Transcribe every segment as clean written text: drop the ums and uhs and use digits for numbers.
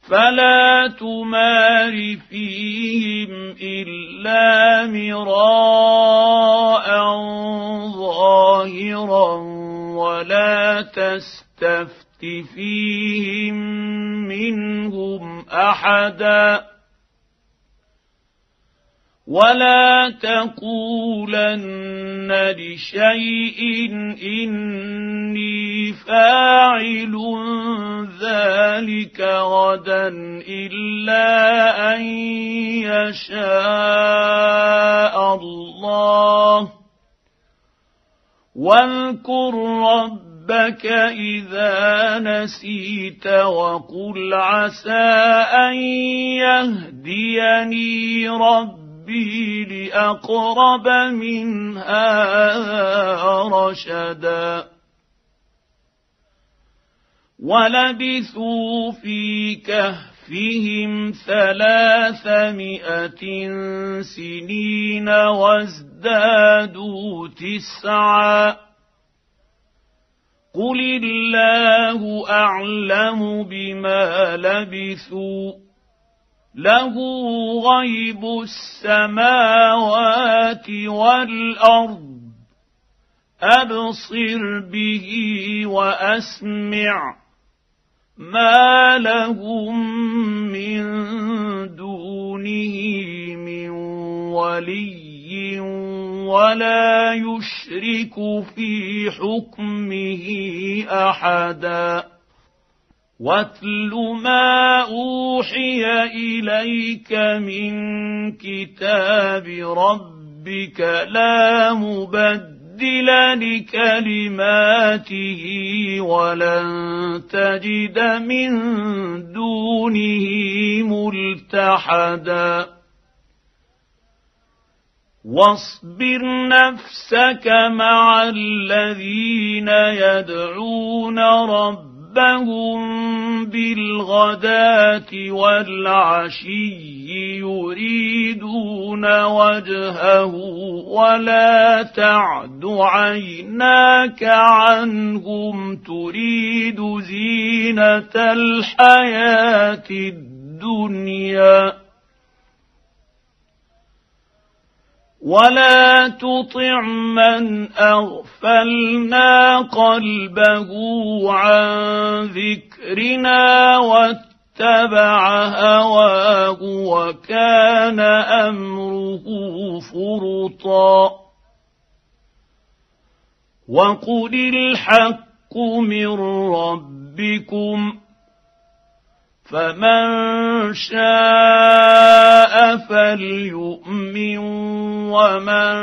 فلا تمار فيهم إلا مراء ظاهرا ولا تستفت فيهم منهم أحدا ولا تقولن لشيء إني فاعل ذلك غدا إلا أن يشاء الله واذكر ربك إذا نسيت وقل عسى أن يهديني ربي لأقرب من هذا رشدا ولبثوا في كهفهم 300 سنين وازدادوا 9 قل الله أعلم بما لبثوا له غيب السماوات والأرض أبصر به وأسمع ما لهم من دونه من ولي ولا يشرك في حكمه أحدا واتل ما أوحي إليك من كتاب ربك لا مبدل لكلماته ولن تجد من دونه ملتحدا واصبر نفسك مع الذين يدعون ربهم بالغداة والعشي يريدون وجهه ولا تعد عيناك عنهم تريد زينة الحياة الدنيا ولا تطع من أغفلنا قلبه عن ذكرنا واتبع هواه وكان أمره فرطا وقل الحق من ربكم فمن شاء فليؤمن ومن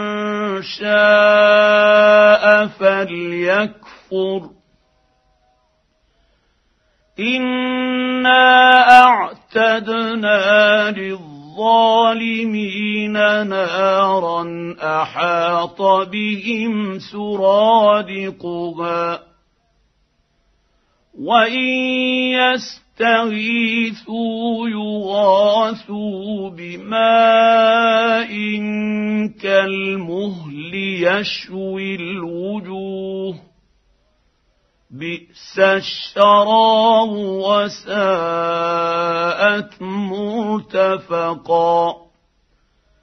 شاء فليكفر إنا أعتدنا للظالمين نارا أحاط بهم سرادقها وإن يستغيثوا يغاثوا بماء كالمهل يشوي الوجوه بئس الشراب وساءت مرتفقا